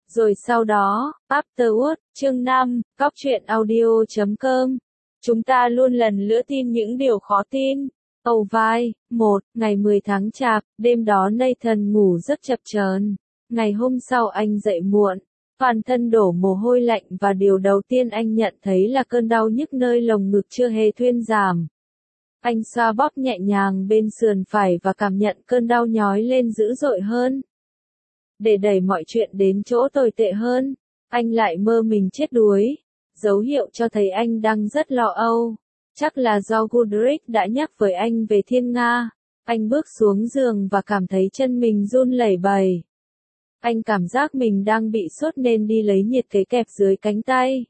Rồi sau đó, Afterword, chương 5, Góc truyện audio.com. Chúng ta luôn lần lữa tin những điều khó tin. Âu vai, 1, ngày 10 tháng Chạp, đêm đó Nathan ngủ rất chập chờn. Ngày hôm sau anh dậy muộn, toàn thân đổ mồ hôi lạnh và điều đầu tiên anh nhận thấy là cơn đau nhức nơi lồng ngực chưa hề thuyên giảm. Anh xoa bóp nhẹ nhàng bên sườn phải và cảm nhận cơn đau nhói lên dữ dội hơn. Để đẩy mọi chuyện đến chỗ tồi tệ hơn, anh lại mơ mình chết đuối. Dấu hiệu cho thấy anh đang rất lo âu. Chắc là do Goodrich đã nhắc với anh về Thiên Nga. Anh bước xuống giường và cảm thấy chân mình run lẩy bẩy. Anh cảm giác mình đang bị sốt nên đi lấy nhiệt kế kẹp dưới cánh tay.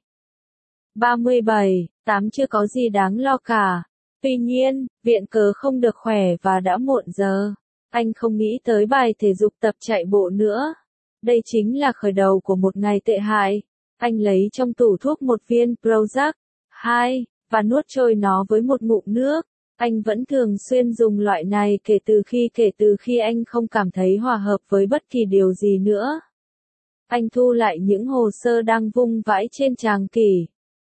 37/8 chưa có gì đáng lo cả. Tuy nhiên, viện cớ không được khỏe và đã muộn giờ. Anh không nghĩ tới bài thể dục tập chạy bộ nữa. Đây chính là khởi đầu của một ngày tệ hại. Anh lấy trong tủ thuốc một viên Prozac 2 và nuốt trôi nó với một ngụm nước. Anh vẫn thường xuyên dùng loại này kể từ khi anh không cảm thấy hòa hợp với bất kỳ điều gì nữa. Anh thu lại những hồ sơ đang vung vãi trên tràng kỷ.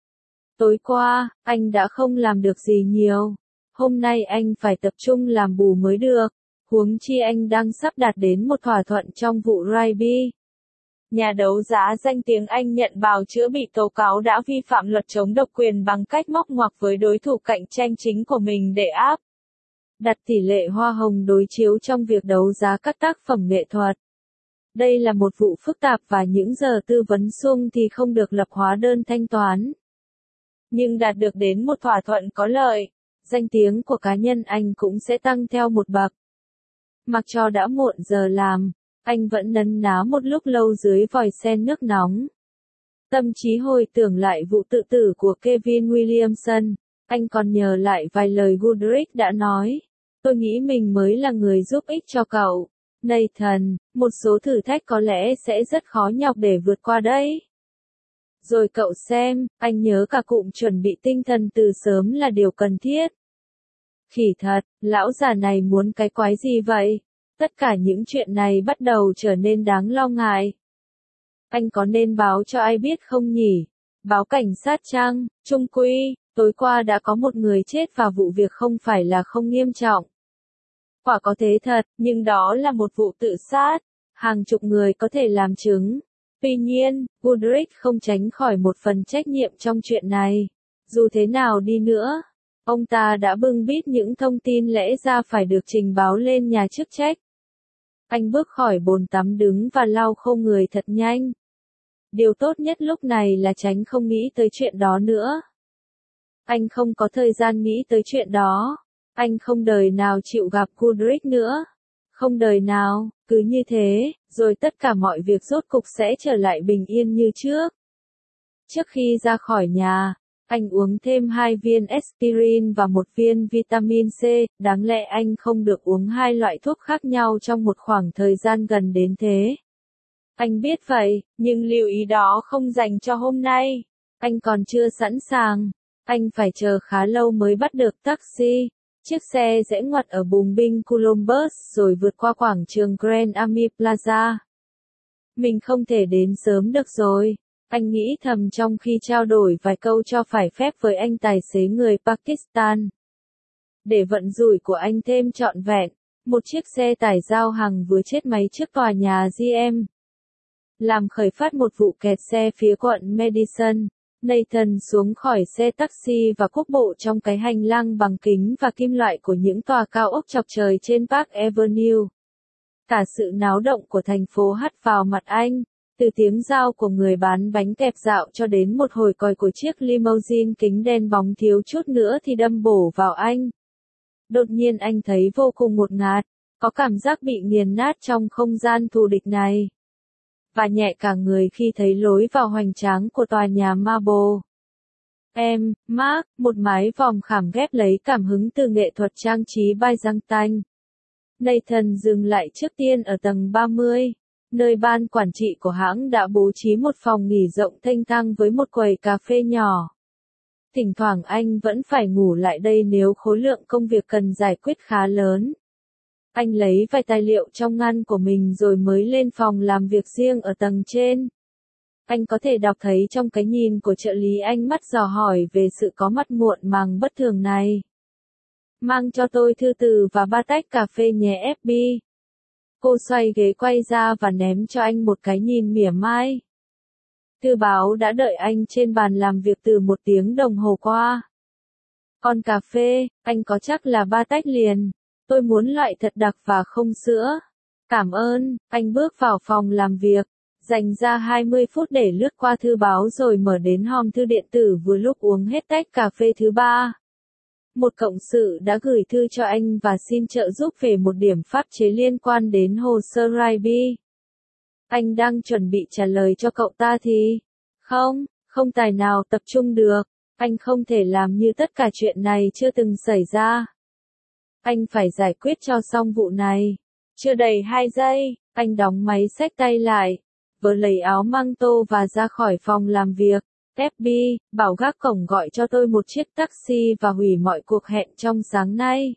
Tối qua, anh đã không làm được gì nhiều. Hôm nay anh phải tập trung làm bù mới được. Huống chi anh đang sắp đạt đến một thỏa thuận trong vụ Raiby. Nhà đấu giá danh tiếng Anh nhận bào chữa bị tố cáo đã vi phạm luật chống độc quyền bằng cách móc ngoặc với đối thủ cạnh tranh chính của mình để áp đặt tỷ lệ hoa hồng đối chiếu trong việc đấu giá các tác phẩm nghệ thuật. Đây là một vụ phức tạp và những giờ tư vấn sung thì không được lập hóa đơn thanh toán. Nhưng đạt được đến một thỏa thuận có lợi, danh tiếng của cá nhân anh cũng sẽ tăng theo một bậc. Mặc cho đã muộn giờ làm, anh vẫn nấn ná một lúc lâu dưới vòi sen nước nóng. Tâm trí hồi tưởng lại vụ tự tử của Kevin Williamson, anh còn nhớ lại vài lời Goodrich đã nói. Tôi nghĩ mình mới là người giúp ích cho cậu, Nathan, một số thử thách có lẽ sẽ rất khó nhọc để vượt qua đấy. Rồi cậu xem, anh nhớ cả cụm chuẩn bị tinh thần từ sớm là điều cần thiết. Khỉ thật, lão già này muốn cái quái gì vậy? Tất cả những chuyện này bắt đầu trở nên đáng lo ngại. Anh có nên báo cho ai biết không nhỉ? Báo cảnh sát chăng? Trung quy, tối qua đã có một người chết và vụ việc không phải là không nghiêm trọng. Quả có thế thật, nhưng đó là một vụ tự sát. Hàng chục người có thể làm chứng. Tuy nhiên, Goodrich không tránh khỏi một phần trách nhiệm trong chuyện này. Dù thế nào đi nữa, ông ta đã bưng bít những thông tin lẽ ra phải được trình báo lên nhà chức trách. Anh bước khỏi bồn tắm đứng và lau khô người thật nhanh. Điều tốt nhất lúc này là tránh không nghĩ tới chuyện đó nữa. Anh không có thời gian nghĩ tới chuyện đó. Anh không đời nào chịu gặp Goodrich nữa. Không đời nào, cứ như thế, rồi tất cả mọi việc rốt cục sẽ trở lại bình yên như trước. Trước khi ra khỏi nhà, anh uống thêm 2 viên aspirin và 1 viên vitamin C, đáng lẽ anh không được uống 2 loại thuốc khác nhau trong một khoảng thời gian gần đến thế. Anh biết vậy, nhưng lưu ý đó không dành cho hôm nay. Anh còn chưa sẵn sàng. Anh phải chờ khá lâu mới bắt được taxi. Chiếc xe rẽ ngoặt ở bùng binh Columbus rồi vượt qua quảng trường Grand Army Plaza. Mình không thể đến sớm được rồi. Anh nghĩ thầm trong khi trao đổi vài câu cho phải phép với anh tài xế người Pakistan. Để vận rủi của anh thêm trọn vẹn, một chiếc xe tải giao hàng vừa chết máy trước tòa nhà GM. Làm khởi phát một vụ kẹt xe phía quận Madison. Nathan xuống khỏi xe taxi và quốc bộ trong cái hành lang bằng kính và kim loại của những tòa cao ốc chọc trời trên Park Avenue. Cả sự náo động của thành phố hắt vào mặt anh, từ tiếng rao của người bán bánh kẹp dạo cho đến một hồi còi của chiếc limousine kính đen bóng thiếu chút nữa thì đâm bổ vào anh. Đột nhiên anh thấy vô cùng ngột ngạt, có cảm giác bị nghiền nát trong không gian thù địch này. Và nhẹ cả người khi thấy lối vào hoành tráng của tòa nhà Marble. Mark, một mái vòm khảm ghép lấy cảm hứng từ nghệ thuật trang trí Byzantine. Nathan dừng lại trước tiên ở tầng 30, nơi ban quản trị của hãng đã bố trí một phòng nghỉ rộng thênh thang với một quầy cà phê nhỏ. Thỉnh thoảng anh vẫn phải ngủ lại đây nếu khối lượng công việc cần giải quyết khá lớn. Anh lấy vài tài liệu trong ngăn của mình rồi mới lên phòng làm việc riêng ở tầng trên. Anh có thể đọc thấy trong cái nhìn của trợ lý anh mắt dò hỏi về sự có mặt muộn màng bất thường này. Mang cho tôi thư từ và 3 tách cà phê nhé FB. Cô xoay ghế quay ra và ném cho anh một cái nhìn mỉa mai. Thư báo đã đợi anh trên bàn làm việc từ 1 tiếng đồng hồ qua. Còn cà phê, anh có chắc là 3 tách liền. Tôi muốn loại thật đặc và không sữa. Cảm ơn, anh bước vào phòng làm việc. Dành ra 20 phút để lướt qua thư báo rồi mở đến hòm thư điện tử vừa lúc uống hết tách cà phê thứ 3. Một cộng sự đã gửi thư cho anh và xin trợ giúp về một điểm pháp chế liên quan đến hồ sơ RIB. Anh đang chuẩn bị trả lời cho cậu ta thì... Không tài nào tập trung được. Anh không thể làm như tất cả chuyện này chưa từng xảy ra. Anh phải giải quyết cho xong vụ này. Chưa đầy 2 giây, anh đóng máy xách tay lại, vớ lấy áo măng tô và ra khỏi phòng làm việc. FB, bảo gác cổng gọi cho tôi một chiếc taxi và hủy mọi cuộc hẹn trong sáng nay.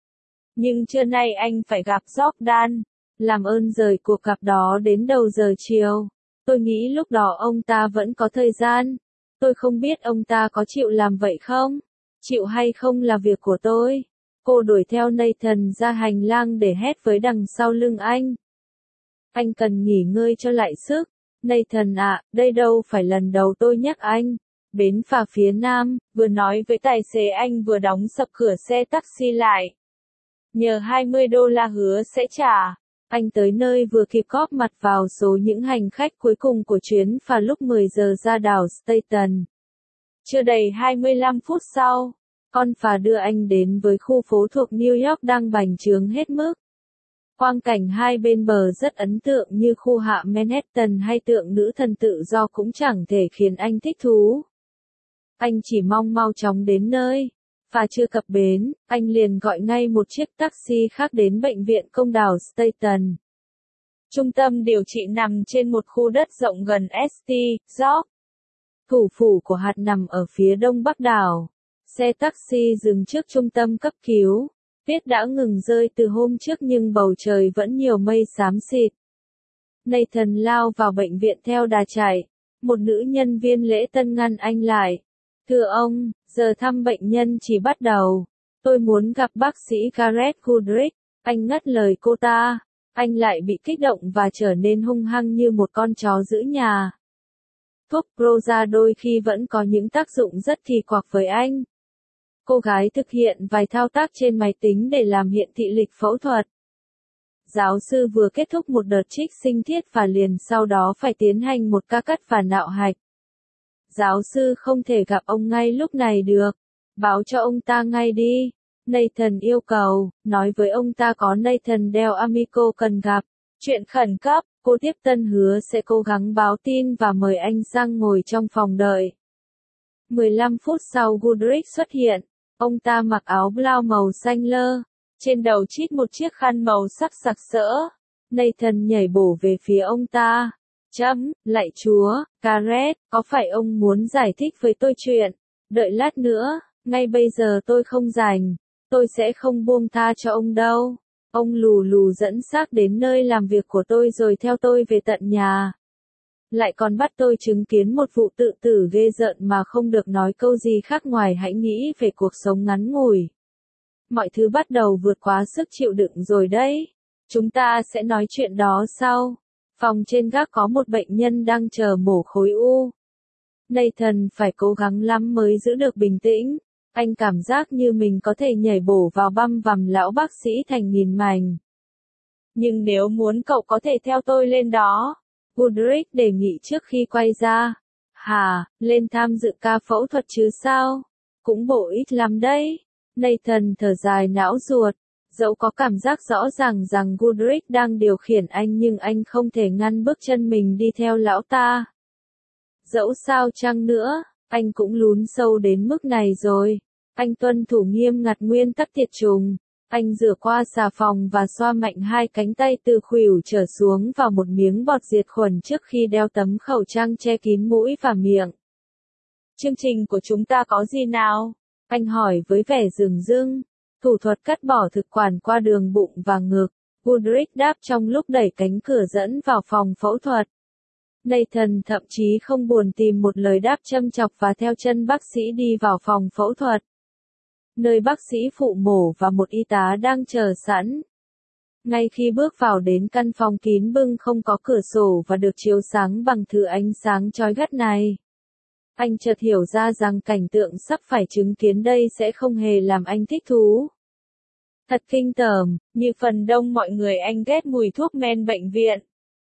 Nhưng trưa nay anh phải gặp Jordan. Làm ơn rời cuộc gặp đó đến đầu giờ chiều. Tôi nghĩ lúc đó ông ta vẫn có thời gian. Tôi không biết ông ta có chịu làm vậy không? Chịu hay không là việc của tôi. Cô đuổi theo Nathan ra hành lang để hét với đằng sau lưng anh. Anh cần nghỉ ngơi cho lại sức. Nathan ạ, đây đâu phải lần đầu tôi nhắc anh. Bến phà phía Nam, vừa nói với tài xế anh vừa đóng sập cửa xe taxi lại. Nhờ $20 hứa sẽ trả. Anh tới nơi vừa kịp góp mặt vào số những hành khách cuối cùng của chuyến phà lúc 10 giờ ra đảo Staten. Chưa đầy 25 phút sau, con phà đưa anh đến với khu phố thuộc New York đang bành trướng hết mức. Quang cảnh hai bên bờ rất ấn tượng như khu hạ Manhattan hay tượng nữ thần tự do cũng chẳng thể khiến anh thích thú. Anh chỉ mong mau chóng đến nơi. Phà chưa cập bến, anh liền gọi ngay một chiếc taxi khác đến bệnh viện công đảo Staten. Trung tâm điều trị nằm trên một khu đất rộng gần St. George. Thủ phủ của hạt nằm ở phía đông bắc đảo. Xe taxi dừng trước trung tâm cấp cứu. Tuyết đã ngừng rơi từ hôm trước nhưng bầu trời vẫn nhiều mây xám xịt. Nathan lao vào bệnh viện theo đà chạy. Một nữ nhân viên lễ tân ngăn anh lại. Thưa ông, giờ thăm bệnh nhân chỉ bắt đầu. Tôi muốn gặp bác sĩ Garrett Goodrich. Anh ngắt lời cô ta. Anh lại bị kích động và trở nên hung hăng như một con chó giữ nhà. Thuốc Prozac đôi khi vẫn có những tác dụng rất kỳ quặc với anh. Cô gái thực hiện vài thao tác trên máy tính để làm hiện thị lịch phẫu thuật. Giáo sư vừa kết thúc một đợt trích sinh thiết và liền sau đó phải tiến hành một ca cắt và nạo hạch. Giáo sư không thể gặp ông ngay lúc này được. Báo cho ông ta ngay đi. Nathan yêu cầu, nói với ông ta có Nathan Del Amico cần gặp. Chuyện khẩn cấp, cô tiếp tân hứa sẽ cố gắng báo tin và mời anh sang ngồi trong phòng đợi. 15 phút sau Goodrich xuất hiện. Ông ta mặc áo blau màu xanh lơ. Trên đầu chít một chiếc khăn màu sắc sặc sỡ. Nathan nhảy bổ về phía ông ta. Lạy chúa, Garrett, có phải ông muốn giải thích với tôi chuyện? Đợi lát nữa, ngay bây giờ tôi không rảnh. Tôi sẽ không buông tha cho ông đâu. Ông lù lù dẫn xác đến nơi làm việc của tôi rồi theo tôi về tận nhà. Lại còn bắt tôi chứng kiến một vụ tự tử ghê rợn mà không được nói câu gì khác ngoài hãy nghĩ về cuộc sống ngắn ngủi. Mọi thứ bắt đầu vượt quá sức chịu đựng rồi đấy. Chúng ta sẽ nói chuyện đó sau. Phòng trên gác có một bệnh nhân đang chờ mổ khối u. Nathan phải cố gắng lắm mới giữ được bình tĩnh. Anh cảm giác như mình có thể nhảy bổ vào băm vằm lão bác sĩ thành nghìn mảnh. Nhưng nếu muốn cậu có thể theo tôi lên đó. Goodrich đề nghị trước khi quay ra. Hả, lên tham dự ca phẫu thuật chứ sao? Cũng bổ ích lắm đấy. Nathan thở dài não ruột. Dẫu có cảm giác rõ ràng rằng Goodrich đang điều khiển anh nhưng anh không thể ngăn bước chân mình đi theo lão ta. Dẫu sao chăng nữa, anh cũng lún sâu đến mức này rồi. Anh tuân thủ nghiêm ngặt nguyên tắc tiệt trùng. Anh rửa qua xà phòng và xoa mạnh hai cánh tay từ khuỷu trở xuống vào một miếng bọt diệt khuẩn trước khi đeo tấm khẩu trang che kín mũi và miệng. Chương trình của chúng ta có gì nào? Anh hỏi với vẻ dửng dưng. Thủ thuật cắt bỏ thực quản qua đường bụng và ngực. Goodrich đáp trong lúc đẩy cánh cửa dẫn vào phòng phẫu thuật. Nathan thậm chí không buồn tìm một lời đáp châm chọc và theo chân bác sĩ đi vào phòng phẫu thuật, nơi bác sĩ phụ mổ và một y tá đang chờ sẵn. Ngay khi bước vào đến căn phòng kín bưng không có cửa sổ và được chiếu sáng bằng thứ ánh sáng chói gắt này, anh chợt hiểu ra rằng cảnh tượng sắp phải chứng kiến đây sẽ không hề làm anh thích thú. Thật kinh tởm, như phần đông mọi người anh ghét mùi thuốc men bệnh viện.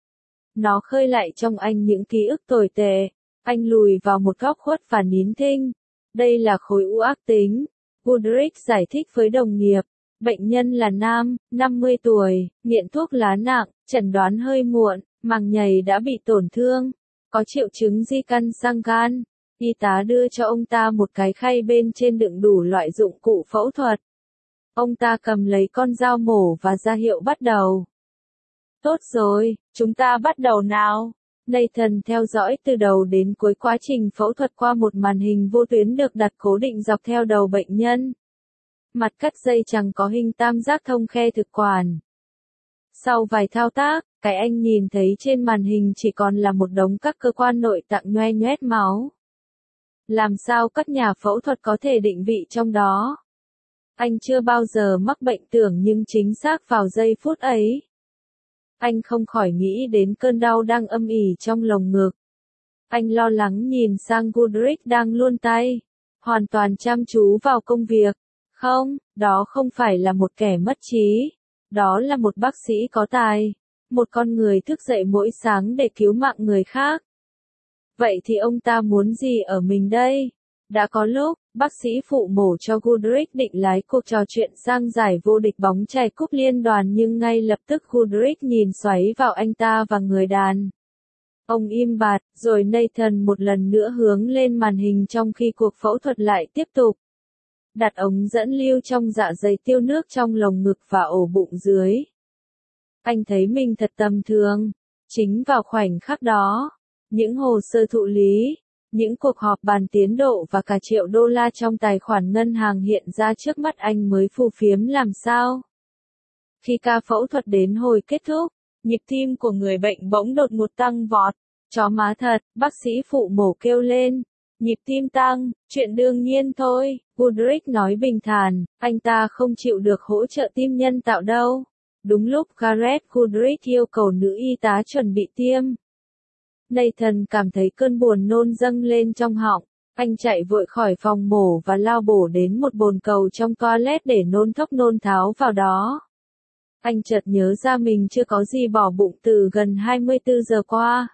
Nó khơi lại trong anh những ký ức tồi tệ. Anh lùi vào một góc khuất và nín thinh. Đây là khối u ác tính. Goodrich giải thích với đồng nghiệp. Bệnh nhân là nam, 50 tuổi, nghiện thuốc lá nặng, chẩn đoán hơi muộn, màng nhầy đã bị tổn thương, có triệu chứng di căn sang gan. Y tá đưa cho ông ta một cái khay bên trên đựng đủ loại dụng cụ phẫu thuật. Ông ta cầm lấy con dao mổ và ra hiệu bắt đầu. Tốt rồi, chúng ta bắt đầu nào. Nathan theo dõi từ đầu đến cuối quá trình phẫu thuật qua một màn hình vô tuyến được đặt cố định dọc theo đầu bệnh nhân. Mặt cắt dây chằng có hình tam giác thông khe thực quản. Sau vài thao tác, cái anh nhìn thấy trên màn hình chỉ còn là một đống các cơ quan nội tạng nhoe nhoét máu. Làm sao các nhà phẫu thuật có thể định vị trong đó? Anh chưa bao giờ mắc bệnh tưởng nhưng chính xác vào giây phút ấy. Anh không khỏi nghĩ đến cơn đau đang âm ỉ trong lồng ngực. Anh lo lắng nhìn sang Goodrich đang luồn tay, hoàn toàn chăm chú vào công việc. Không, đó không phải là một kẻ mất trí. Đó là một bác sĩ có tài. Một con người thức dậy mỗi sáng để cứu mạng người khác. Vậy thì ông ta muốn gì ở mình đây? Đã có lúc, bác sĩ phụ mổ cho Goodrich định lái cuộc trò chuyện sang giải vô địch bóng chày cúp liên đoàn nhưng ngay lập tức Goodrich nhìn xoáy vào anh ta và người đàn. Ông im bặt, rồi Nathan một lần nữa hướng lên màn hình trong khi cuộc phẫu thuật lại tiếp tục. Đặt ống dẫn lưu trong dạ dày tiêu nước trong lồng ngực và ổ bụng dưới. Anh thấy mình thật tầm thường. Chính vào khoảnh khắc đó, những hồ sơ thụ lý, những cuộc họp bàn tiến độ và cả triệu đô la trong tài khoản ngân hàng hiện ra trước mắt anh mới phù phiếm làm sao. Khi ca phẫu thuật đến hồi kết thúc, nhịp tim của người bệnh bỗng đột ngột tăng vọt. Chó má thật, bác sĩ phụ mổ kêu lên. Nhịp tim tăng, chuyện đương nhiên thôi, Goodrich nói bình thản, anh ta không chịu được hỗ trợ tim nhân tạo đâu. Đúng lúc Gareth Goodrich yêu cầu nữ y tá chuẩn bị tiêm. Nathan cảm thấy cơn buồn nôn dâng lên trong họng. Anh chạy vội khỏi phòng mổ và lao bổ đến một bồn cầu trong toilet để nôn thốc nôn tháo vào đó. Anh chợt nhớ ra mình chưa có gì bỏ bụng từ gần 24 giờ qua.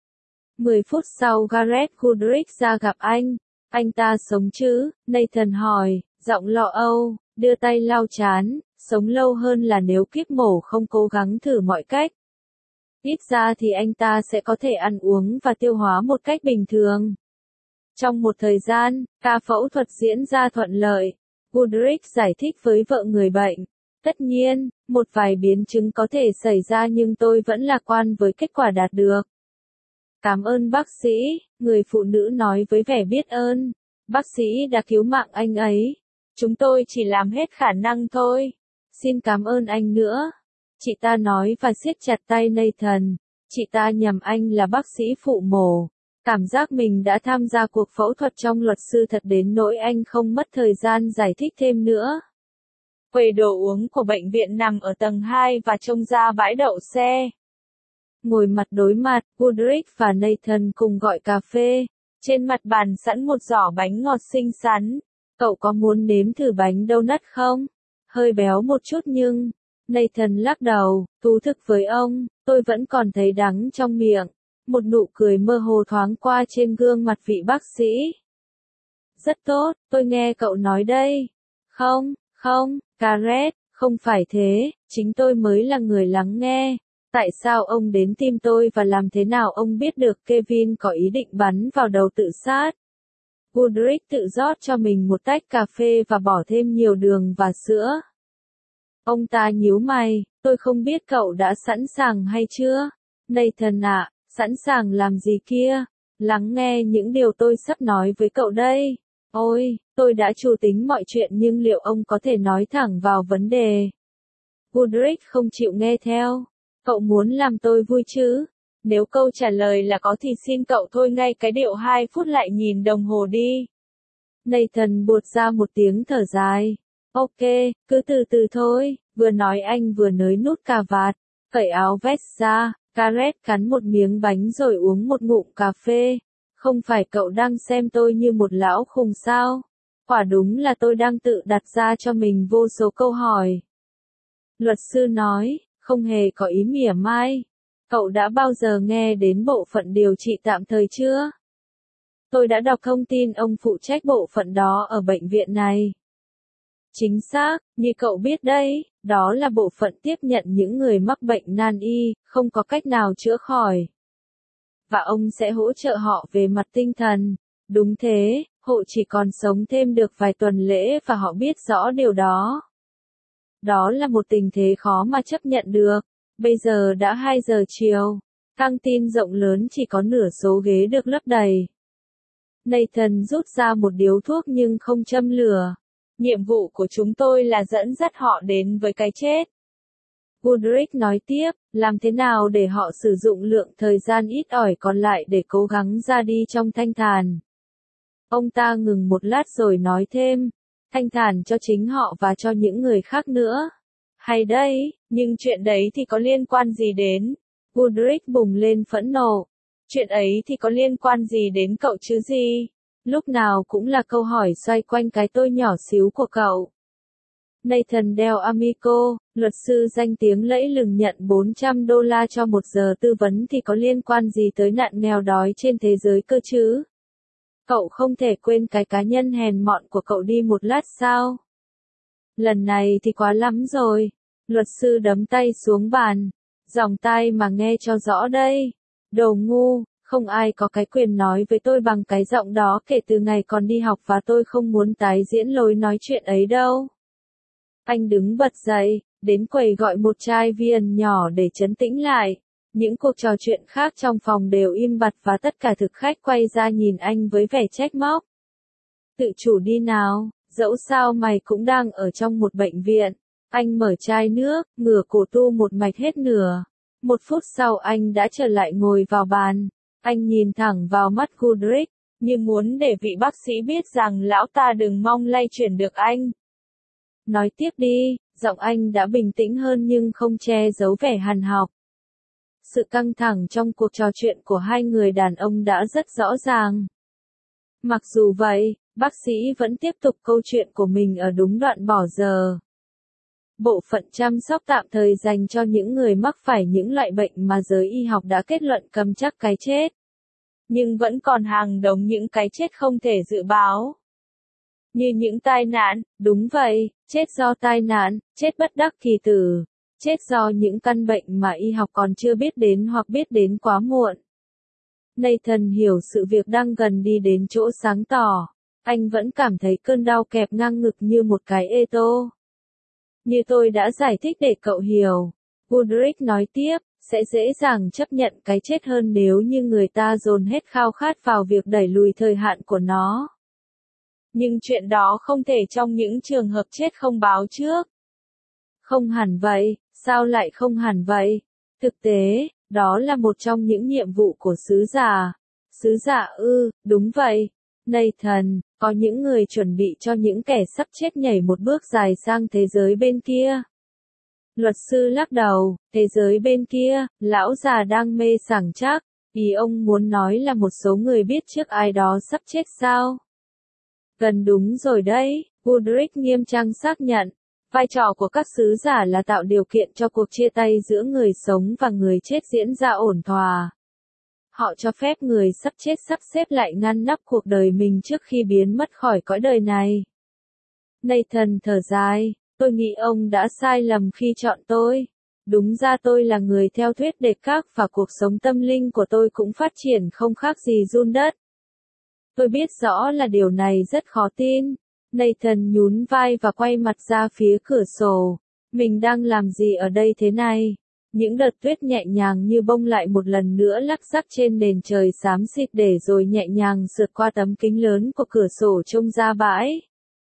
10 phút sau Gareth Goodrich ra gặp anh. Anh ta sống chứ? Nathan hỏi, giọng lo âu, đưa tay lau chán. Sống lâu hơn là nếu kíp mổ không cố gắng thử mọi cách. Ít ra thì anh ta sẽ có thể ăn uống và tiêu hóa một cách bình thường. Trong một thời gian, ca phẫu thuật diễn ra thuận lợi. Goodrich giải thích với vợ người bệnh. Tất nhiên, một vài biến chứng có thể xảy ra nhưng tôi vẫn lạc quan với kết quả đạt được. Cảm ơn bác sĩ, người phụ nữ nói với vẻ biết ơn. Bác sĩ đã cứu mạng anh ấy. Chúng tôi chỉ làm hết khả năng thôi. Xin cảm ơn anh nữa. Chị ta nói và siết chặt tay Nathan. Chị ta nhầm anh là bác sĩ phụ mổ. Cảm giác mình đã tham gia cuộc phẫu thuật trong luật sư thật đến nỗi anh không mất thời gian giải thích thêm nữa. Quầy đồ uống của bệnh viện nằm ở tầng 2 và trông ra bãi đậu xe. Ngồi mặt đối mặt, Goodrich và Nathan cùng gọi cà phê. Trên mặt bàn sẵn một giỏ bánh ngọt xinh xắn. Cậu có muốn nếm thử bánh donut không? Hơi béo một chút nhưng... Nathan lắc đầu, thú thực với ông, tôi vẫn còn thấy đắng trong miệng. Một nụ cười mơ hồ thoáng qua trên gương mặt vị bác sĩ. Rất tốt, tôi nghe cậu nói đây. Không, Gareth, không phải thế, chính tôi mới là người lắng nghe. Tại sao ông đến tìm tôi và làm thế nào ông biết được Kevin có ý định bắn vào đầu tự sát? Goodrich tự rót cho mình một tách cà phê và bỏ thêm nhiều đường và sữa. Ông ta nhíu mày, tôi không biết cậu đã sẵn sàng hay chưa? Nathan ạ, sẵn sàng làm gì kia? Lắng nghe những điều tôi sắp nói với cậu đây. Ôi, tôi đã chủ tính mọi chuyện nhưng liệu ông có thể nói thẳng vào vấn đề? Goodrich không chịu nghe theo. Cậu muốn làm tôi vui chứ? Nếu câu trả lời là có thì xin cậu thôi ngay cái điệu 2 phút lại nhìn đồng hồ đi. Nathan buột ra một tiếng thở dài. Ok, cứ từ từ thôi, vừa nói anh vừa nới nút cà vạt, cởi áo vest ra, Gareth cắn một miếng bánh rồi uống một ngụm cà phê. Không phải cậu đang xem tôi như một lão khùng sao? Quả đúng là tôi đang tự đặt ra cho mình vô số câu hỏi. Luật sư nói, không hề có ý mỉa mai. Cậu đã bao giờ nghe đến bộ phận điều trị tạm thời chưa? Tôi đã đọc thông tin ông phụ trách bộ phận đó ở bệnh viện này. Chính xác, như cậu biết đấy, đó là bộ phận tiếp nhận những người mắc bệnh nan y, không có cách nào chữa khỏi. Và ông sẽ hỗ trợ họ về mặt tinh thần. Đúng thế, họ chỉ còn sống thêm được vài tuần lễ và họ biết rõ điều đó. Đó là một tình thế khó mà chấp nhận được. Bây giờ đã 2 giờ chiều. Căng tin rộng lớn chỉ có nửa số ghế được lấp đầy. Nathan rút ra một điếu thuốc nhưng không châm lửa. Nhiệm vụ của chúng tôi là dẫn dắt họ đến với cái chết. Goodrich nói tiếp, làm thế nào để họ sử dụng lượng thời gian ít ỏi còn lại để cố gắng ra đi trong thanh thản. Ông ta ngừng một lát rồi nói thêm, thanh thản cho chính họ và cho những người khác nữa. Hay đấy, nhưng chuyện đấy thì có liên quan gì đến? Goodrich bùng lên phẫn nộ. Chuyện ấy thì có liên quan gì đến cậu chứ gì? Lúc nào cũng là câu hỏi xoay quanh cái tôi nhỏ xíu của cậu. Nathan Del Amico, luật sư danh tiếng lẫy lừng nhận $400 cho 1 giờ tư vấn thì có liên quan gì tới nạn nghèo đói trên thế giới cơ chứ? Cậu không thể quên cái cá nhân hèn mọn của cậu đi một lát sao? Lần này thì quá lắm rồi. Luật sư đấm tay xuống bàn. Dòng tai mà nghe cho rõ đây. Đồ ngu, không ai có cái quyền nói với tôi bằng cái giọng đó kể từ ngày còn đi học và tôi không muốn tái diễn lối nói chuyện ấy đâu. Anh đứng bật dậy, đến quầy gọi một chai viên nhỏ để trấn tĩnh lại. Những cuộc trò chuyện khác trong phòng đều im bặt và tất cả thực khách quay ra nhìn anh với vẻ trách móc. Tự chủ đi nào, dẫu sao mày cũng đang ở trong một bệnh viện. Anh mở chai nước, ngửa cổ tu một mạch hết nửa. 1 phút sau anh đã trở lại ngồi vào bàn. Anh nhìn thẳng vào mắt Goodrich, như muốn để vị bác sĩ biết rằng lão ta đừng mong lay chuyển được anh. Nói tiếp đi, giọng anh đã bình tĩnh hơn nhưng không che giấu vẻ hằn học. Sự căng thẳng trong cuộc trò chuyện của hai người đàn ông đã rất rõ ràng. Mặc dù vậy, bác sĩ vẫn tiếp tục câu chuyện của mình ở đúng đoạn bỏ giờ. Bộ phận chăm sóc tạm thời dành cho những người mắc phải những loại bệnh mà giới y học đã kết luận cầm chắc cái chết. Nhưng vẫn còn hàng đống những cái chết không thể dự báo. Như những tai nạn, đúng vậy, chết do tai nạn, chết bất đắc kỳ tử, chết do những căn bệnh mà y học còn chưa biết đến hoặc biết đến quá muộn. Nathan hiểu sự việc đang gần đi đến chỗ sáng tỏ. Anh vẫn cảm thấy cơn đau kẹp ngang ngực như một cái ê tô. Như tôi đã giải thích để cậu hiểu, Goodrich nói tiếp, sẽ dễ dàng chấp nhận cái chết hơn nếu như người ta dồn hết khao khát vào việc đẩy lùi thời hạn của nó. Nhưng chuyện đó không thể trong những trường hợp chết không báo trước. Không hẳn vậy, sao lại không hẳn vậy? Thực tế, đó là một trong những nhiệm vụ của sứ giả. Sứ giả ư, đúng vậy. Nathan, có những người chuẩn bị cho những kẻ sắp chết nhảy một bước dài sang thế giới bên kia. Luật sư lắc đầu, thế giới bên kia, lão già đang mê sảng chắc, ý ông muốn nói là một số người biết trước ai đó sắp chết sao? Gần đúng rồi đấy, Goodrich nghiêm trang xác nhận. Vai trò của các sứ giả là tạo điều kiện cho cuộc chia tay giữa người sống và người chết diễn ra ổn thỏa. Họ cho phép người sắp chết sắp xếp lại ngăn nắp cuộc đời mình trước khi biến mất khỏi cõi đời này. Nathan thở dài, tôi nghĩ ông đã sai lầm khi chọn tôi. Đúng ra tôi là người theo thuyết Descartes và cuộc sống tâm linh của tôi cũng phát triển không khác gì giun đất. Tôi biết rõ là điều này rất khó tin. Nathan nhún vai và quay mặt ra phía cửa sổ. Mình đang làm gì ở đây thế này? Những đợt tuyết nhẹ nhàng như bông lại một lần nữa lắc rắc trên nền trời xám xịt để rồi nhẹ nhàng sượt qua tấm kính lớn của cửa sổ trông ra bãi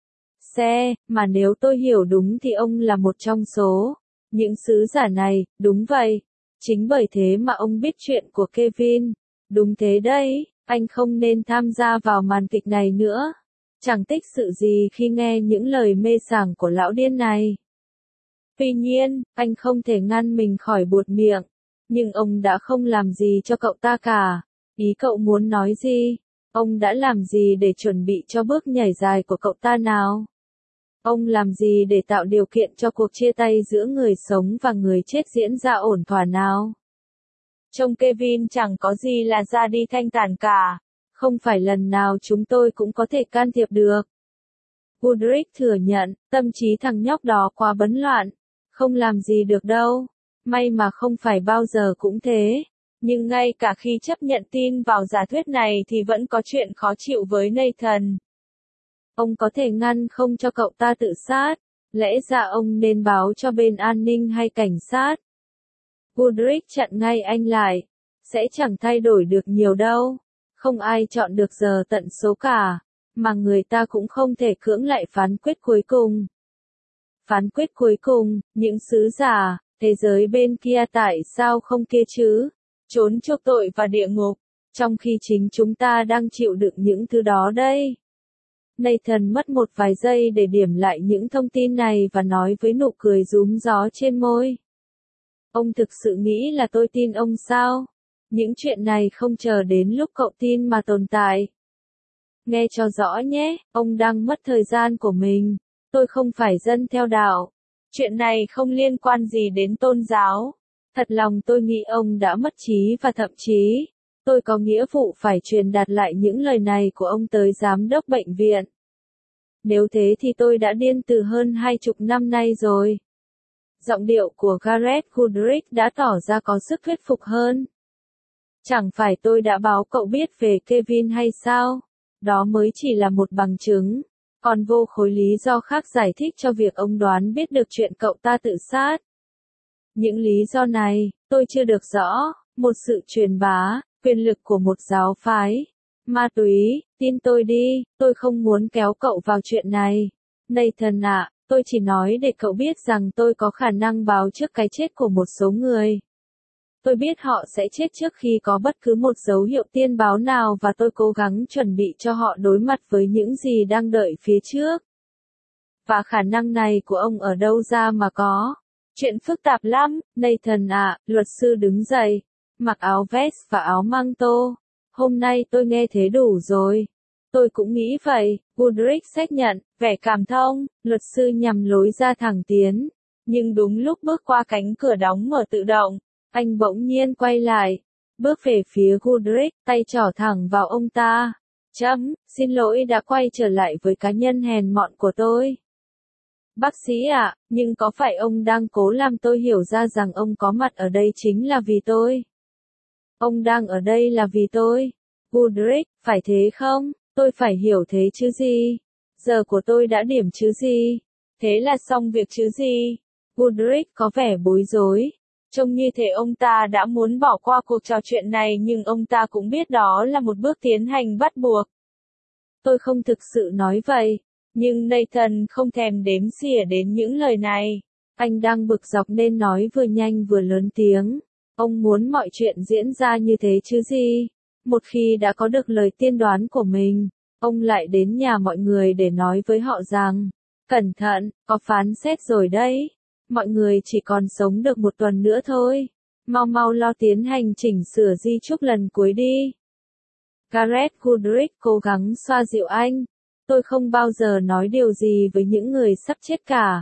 xe, mà nếu tôi hiểu đúng thì ông là một trong số những sứ giả này, đúng vậy. Chính bởi thế mà ông biết chuyện của Kevin. Đúng thế đấy, anh không nên tham gia vào màn kịch này nữa. Chẳng tích sự gì khi nghe những lời mê sảng của lão điên này. Tuy nhiên, anh không thể ngăn mình khỏi buột miệng. Nhưng ông đã không làm gì cho cậu ta cả. Ý cậu muốn nói gì? Ông đã làm gì để chuẩn bị cho bước nhảy dài của cậu ta nào? Ông làm gì để tạo điều kiện cho cuộc chia tay giữa người sống và người chết diễn ra ổn thỏa nào? Trông Kevin chẳng có gì là ra đi thanh thản cả. Không phải lần nào chúng tôi cũng có thể can thiệp được. Goodrich thừa nhận, tâm trí thằng nhóc đó quá bấn loạn. Không làm gì được đâu. May mà không phải bao giờ cũng thế. Nhưng ngay cả khi chấp nhận tin vào giả thuyết này thì vẫn có chuyện khó chịu với Nathan. Ông có thể ngăn không cho cậu ta tự sát. Lẽ ra ông nên báo cho bên an ninh hay cảnh sát. Goodrich chặn ngay anh lại. Sẽ chẳng thay đổi được nhiều đâu. Không ai chọn được giờ tận số cả. Mà người ta cũng không thể cưỡng lại phán quyết cuối cùng. Phán quyết cuối cùng, những sứ giả, thế giới bên kia tại sao không kia chứ? Trốn chuộc tội và địa ngục. Trong khi chính chúng ta đang chịu đựng những thứ đó đây. Nathan mất một vài giây để điểm lại những thông tin này và nói với nụ cười rúm gió trên môi. Ông thực sự nghĩ là tôi tin ông sao? Những chuyện này không chờ đến lúc cậu tin mà tồn tại. Nghe cho rõ nhé, ông đang mất thời gian của mình. Tôi không phải dân theo đạo. Chuyện này không liên quan gì đến tôn giáo. Thật lòng tôi nghĩ ông đã mất trí và thậm chí, tôi có nghĩa vụ phải truyền đạt lại những lời này của ông tới giám đốc bệnh viện. Nếu thế thì tôi đã điên từ hơn 20 năm nay rồi. Giọng điệu của Gareth Goodrich đã tỏ ra có sức thuyết phục hơn. Chẳng phải tôi đã báo cậu biết về Kevin hay sao? Đó mới chỉ là một bằng chứng. Còn vô khối lý do khác giải thích cho việc ông đoán biết được chuyện cậu ta tự sát. Những lý do này, tôi chưa được rõ. Một sự truyền bá, quyền lực của một giáo phái. Ma túy, tin tôi đi, tôi không muốn kéo cậu vào chuyện này. Nathan ạ, tôi chỉ nói để cậu biết rằng tôi có khả năng báo trước cái chết của một số người. Tôi biết họ sẽ chết trước khi có bất cứ một dấu hiệu tiên báo nào và tôi cố gắng chuẩn bị cho họ đối mặt với những gì đang đợi phía trước. Và khả năng này của ông ở đâu ra mà có? Chuyện phức tạp lắm, Nathan ạ, luật sư đứng dậy, mặc áo vest và áo măng tô. Hôm nay tôi nghe thế đủ rồi. Tôi cũng nghĩ vậy, Goodrich xác nhận, vẻ cảm thông, luật sư nhằm lối ra thẳng tiến. Nhưng đúng lúc bước qua cánh cửa đóng mở tự động, anh bỗng nhiên quay lại, bước về phía Goodrich, tay trỏ thẳng vào ông ta. Xin lỗi đã quay trở lại với cá nhân hèn mọn của tôi. Bác sĩ ạ, nhưng có phải ông đang cố làm tôi hiểu ra rằng ông có mặt ở đây chính là vì tôi? Ông đang ở đây là vì tôi. Goodrich, phải thế không? Tôi phải hiểu thế chứ gì? Giờ của tôi đã điểm chứ gì? Thế là xong việc chứ gì? Goodrich có vẻ bối rối. Trông như thể ông ta đã muốn bỏ qua cuộc trò chuyện này nhưng ông ta cũng biết đó là một bước tiến hành bắt buộc. Tôi không thực sự nói vậy. Nhưng Nathan không thèm đếm xỉa đến những lời này. Anh đang bực dọc nên nói vừa nhanh vừa lớn tiếng. Ông muốn mọi chuyện diễn ra như thế chứ gì? Một khi đã có được lời tiên đoán của mình, ông lại đến nhà mọi người để nói với họ rằng, cẩn thận, có phán xét rồi đấy. Mọi người chỉ còn sống được một tuần nữa thôi. Mau mau lo tiến hành chỉnh sửa di chúc lần cuối đi. Gareth Goodrich cố gắng xoa dịu anh. Tôi không bao giờ nói điều gì với những người sắp chết cả.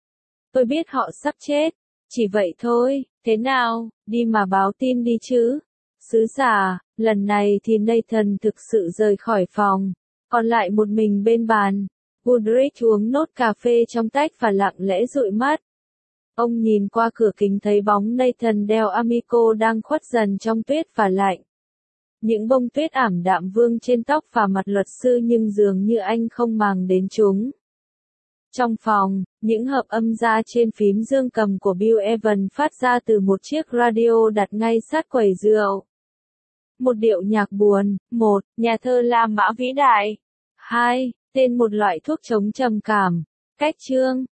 Tôi biết họ sắp chết. Chỉ vậy thôi, thế nào, đi mà báo tin đi chứ. Sứ giả, lần này thì Nathan thực sự rời khỏi phòng. Còn lại một mình bên bàn. Goodrich uống nốt cà phê trong tách và lặng lẽ dụi mắt. Ông nhìn qua cửa kính thấy bóng Nathan đeo Amico đang khuất dần trong tuyết và lạnh. Những bông tuyết ảm đạm vương trên tóc và mặt luật sư nhưng dường như anh không màng đến chúng. Trong phòng, những hợp âm ra trên phím dương cầm của Bill Evans phát ra từ một chiếc radio đặt ngay sát quầy rượu. Một điệu nhạc buồn. 1. Nhà thơ La Mã vĩ đại. 2. Tên một loại thuốc chống trầm cảm. Cách chương.